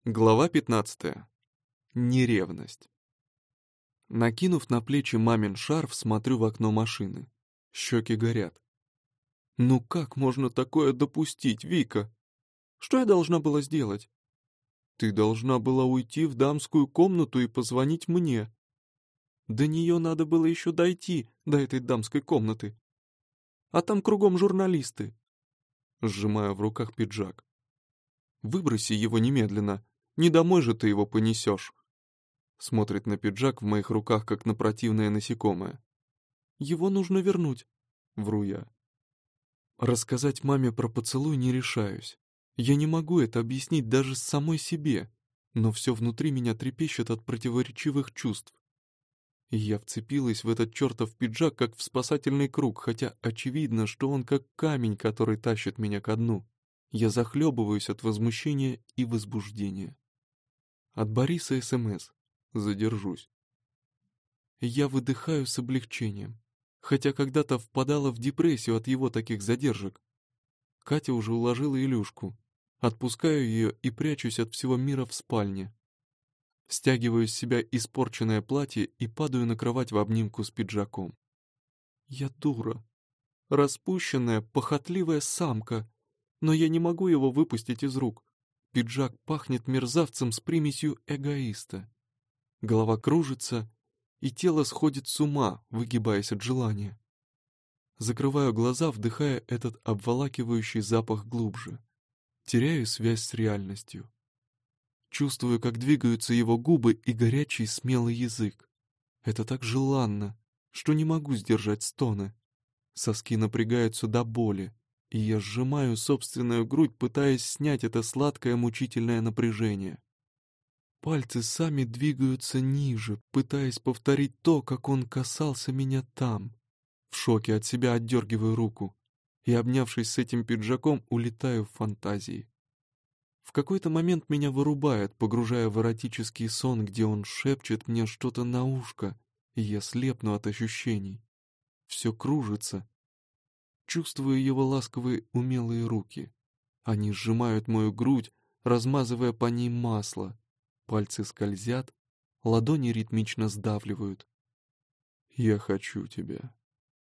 Глава 15. Неревность. Накинув на плечи мамин шарф, смотрю в окно машины. Щеки горят. Ну как можно такое допустить, Вика? Что я должна была сделать? Ты должна была уйти в дамскую комнату и позвонить мне. До нее надо было еще дойти, до этой дамской комнаты. А там кругом журналисты. Сжимаю в руках пиджак. Выброси его немедленно. Не домой же ты его понесешь. Смотрит на пиджак в моих руках, как на противное насекомое. Его нужно вернуть, вру я. Рассказать маме про поцелуй не решаюсь. Я не могу это объяснить даже самой себе, но все внутри меня трепещет от противоречивых чувств. И я вцепилась в этот чертов пиджак, как в спасательный круг, хотя очевидно, что он как камень, который тащит меня ко дну. Я захлебываюсь от возмущения и возбуждения. От Бориса СМС. Задержусь. Я выдыхаю с облегчением, хотя когда-то впадала в депрессию от его таких задержек. Катя уже уложила Илюшку. Отпускаю ее и прячусь от всего мира в спальне. Стягиваю с себя испорченное платье и падаю на кровать в обнимку с пиджаком. Я дура. Распущенная, похотливая самка. Но я не могу его выпустить из рук. Пиджак пахнет мерзавцем с примесью эгоиста. Голова кружится, и тело сходит с ума, выгибаясь от желания. Закрываю глаза, вдыхая этот обволакивающий запах глубже. Теряю связь с реальностью. Чувствую, как двигаются его губы и горячий смелый язык. Это так желанно, что не могу сдержать стоны. Соски напрягаются до боли, и я сжимаю собственную грудь, пытаясь снять это сладкое мучительное напряжение. Пальцы сами двигаются ниже, пытаясь повторить то, как он касался меня там. В шоке от себя отдергиваю руку и, обнявшись с этим пиджаком, улетаю в фантазии. В какой-то момент меня вырубает, погружая в эротический сон, где он шепчет мне что-то на ушко, и я слепну от ощущений. Все кружится. Чувствую его ласковые умелые руки. Они сжимают мою грудь, размазывая по ней масло. Пальцы скользят, ладони ритмично сдавливают. «Я хочу тебя».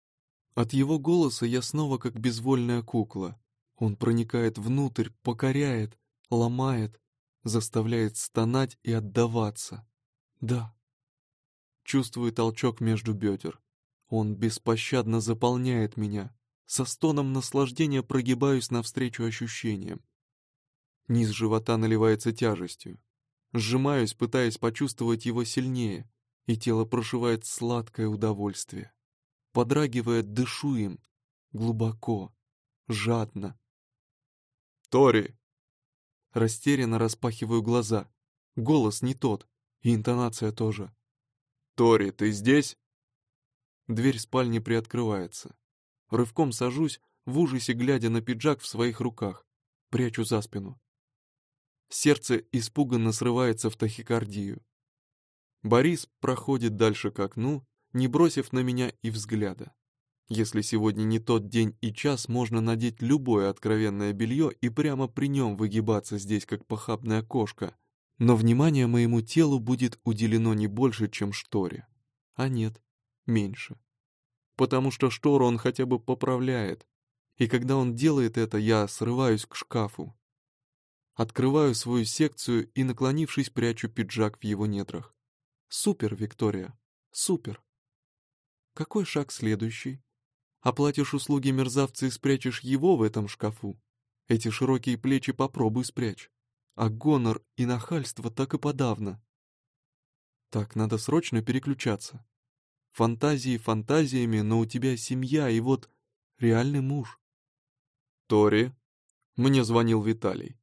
От его голоса я снова как безвольная кукла. Он проникает внутрь, покоряет, ломает, заставляет стонать и отдаваться. Да. Чувствую толчок между бедер. Он беспощадно заполняет меня. Со стоном наслаждения прогибаюсь навстречу ощущениям. Низ живота наливается тяжестью. Сжимаюсь, пытаясь почувствовать его сильнее, и тело прошивает сладкое удовольствие. Подрагивая, дышу им. Глубоко, жадно. «Тори!» Растерянно распахиваю глаза. Голос не тот, и интонация тоже. «Тори, ты здесь?» Дверь спальни приоткрывается. Рывком сажусь, в ужасе глядя на пиджак в своих руках. Прячу за спину. Сердце испуганно срывается в тахикардию. Борис проходит дальше к окну, не бросив на меня и взгляда. Если сегодня не тот день и час, можно надеть любое откровенное белье и прямо при нем выгибаться здесь, как похабная кошка. Но внимание моему телу будет уделено не больше, чем шторе. А нет, меньше. Потому что штору он хотя бы поправляет. И когда он делает это, я срываюсь к шкафу. Открываю свою секцию и, наклонившись, прячу пиджак в его недрах. Супер, Виктория, супер. Какой шаг следующий? Оплатишь услуги мерзавца и спрячешь его в этом шкафу? Эти широкие плечи попробуй спрячь. А гонор и нахальство так и подавно. Так, надо срочно переключаться. Фантазии фантазиями, но у тебя семья и вот реальный муж. Тори, мне звонил Виталий.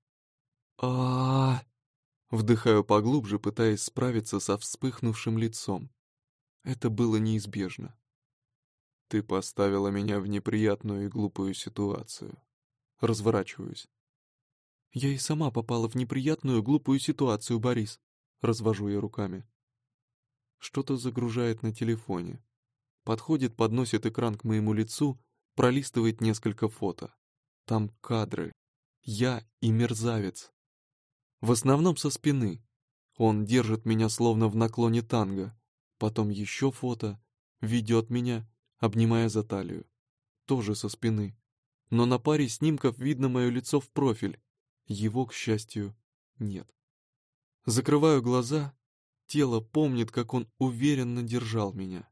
а Вдыхаю поглубже, пытаясь справиться со вспыхнувшим лицом. Это было неизбежно. Ты поставила меня в неприятную и глупую ситуацию. Разворачиваюсь. Я и сама попала в неприятную, глупую ситуацию, Борис. Развожу я руками. Что-то загружает на телефоне. Подходит, подносит экран к моему лицу, пролистывает несколько фото. Там кадры. Я и мерзавец. В основном со спины. Он держит меня словно в наклоне танго. Потом еще фото. Ведет меня, обнимая за талию. Тоже со спины. Но на паре снимков видно мое лицо в профиль. Его, к счастью, нет. Закрываю глаза. Тело помнит, как он уверенно держал меня.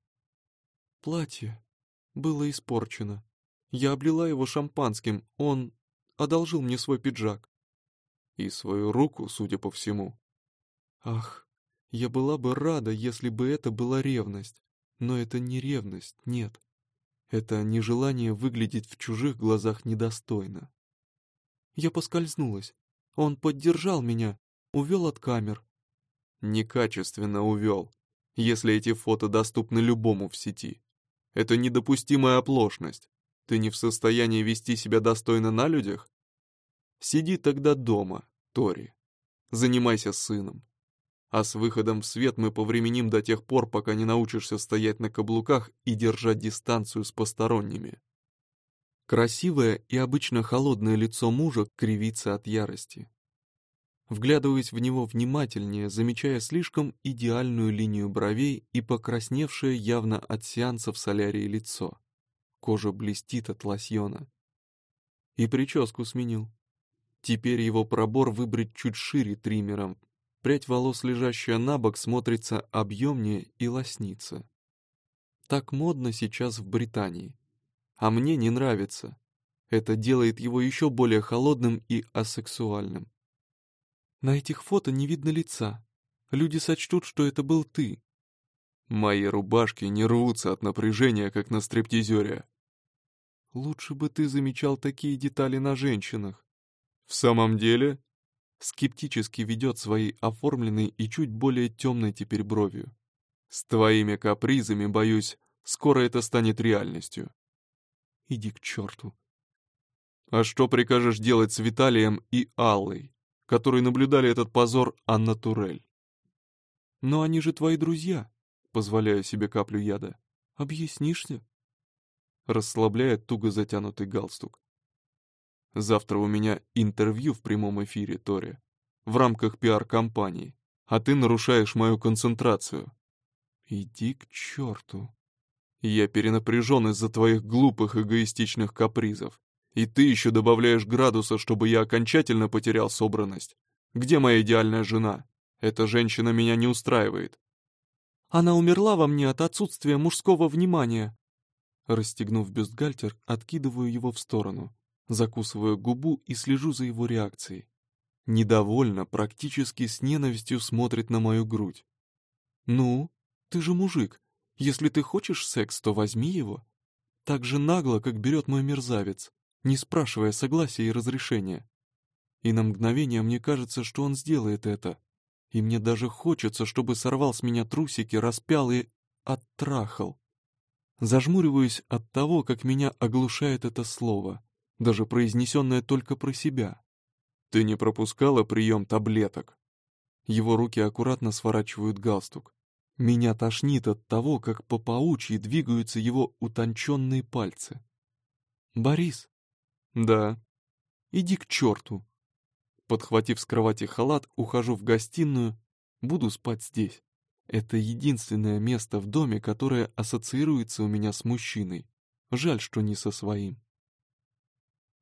Платье было испорчено. Я облила его шампанским. Он одолжил мне свой пиджак. И свою руку, судя по всему. Ах, я была бы рада, если бы это была ревность. Но это не ревность, нет. Это нежелание выглядеть в чужих глазах недостойно. Я поскользнулась. Он поддержал меня, увел от камер. Некачественно увел, если эти фото доступны любому в сети. Это недопустимая оплошность. Ты не в состоянии вести себя достойно на людях? Сиди тогда дома, Тори. Занимайся сыном. А с выходом в свет мы повременим до тех пор, пока не научишься стоять на каблуках и держать дистанцию с посторонними. Красивое и обычно холодное лицо мужа кривится от ярости. Вглядываясь в него внимательнее, замечая слишком идеальную линию бровей и покрасневшее явно от сеанса в солярии лицо. Кожа блестит от лосьона. И прическу сменил. Теперь его пробор выбрит чуть шире триммером. Прядь волос, лежащая на бок, смотрится объемнее и лоснится. Так модно сейчас в Британии. А мне не нравится. Это делает его еще более холодным и асексуальным. На этих фото не видно лица. Люди сочтут, что это был ты. Мои рубашки не рвутся от напряжения, как на стриптизере. Лучше бы ты замечал такие детали на женщинах. В самом деле? Скептически ведет своей оформленной и чуть более темной теперь бровью. С твоими капризами, боюсь, скоро это станет реальностью. Иди к черту. А что прикажешь делать с Виталием и Аллой, которые наблюдали этот позор ан-натурель? Но они же твои друзья, позволяю себе каплю яда. Объяснишься? Расслабляет туго затянутый галстук. Завтра у меня интервью в прямом эфире, Тори, в рамках пиар-компании, а ты нарушаешь мою концентрацию. Иди к черту. Я перенапряжен из-за твоих глупых эгоистичных капризов. И ты еще добавляешь градуса, чтобы я окончательно потерял собранность. Где моя идеальная жена? Эта женщина меня не устраивает. Она умерла во мне от отсутствия мужского внимания. Расстегнув бюстгальтер, откидываю его в сторону. Закусываю губу и слежу за его реакцией. Недовольно, практически с ненавистью смотрит на мою грудь. «Ну, ты же мужик. Если ты хочешь секс, то возьми его». Так же нагло, как берет мой мерзавец, не спрашивая согласия и разрешения. И на мгновение мне кажется, что он сделает это. И мне даже хочется, чтобы сорвал с меня трусики, распял и оттрахал. Зажмуриваюсь от того, как меня оглушает это слово, даже произнесенное только про себя. «Ты не пропускала прием таблеток?» Его руки аккуратно сворачивают галстук. Меня тошнит от того, как по паучьи двигаются его утонченные пальцы. «Борис?» «Да». «Иди к черту». Подхватив с кровати халат, ухожу в гостиную. Буду спать здесь. Это единственное место в доме, которое ассоциируется у меня с мужчиной. Жаль, что не со своим.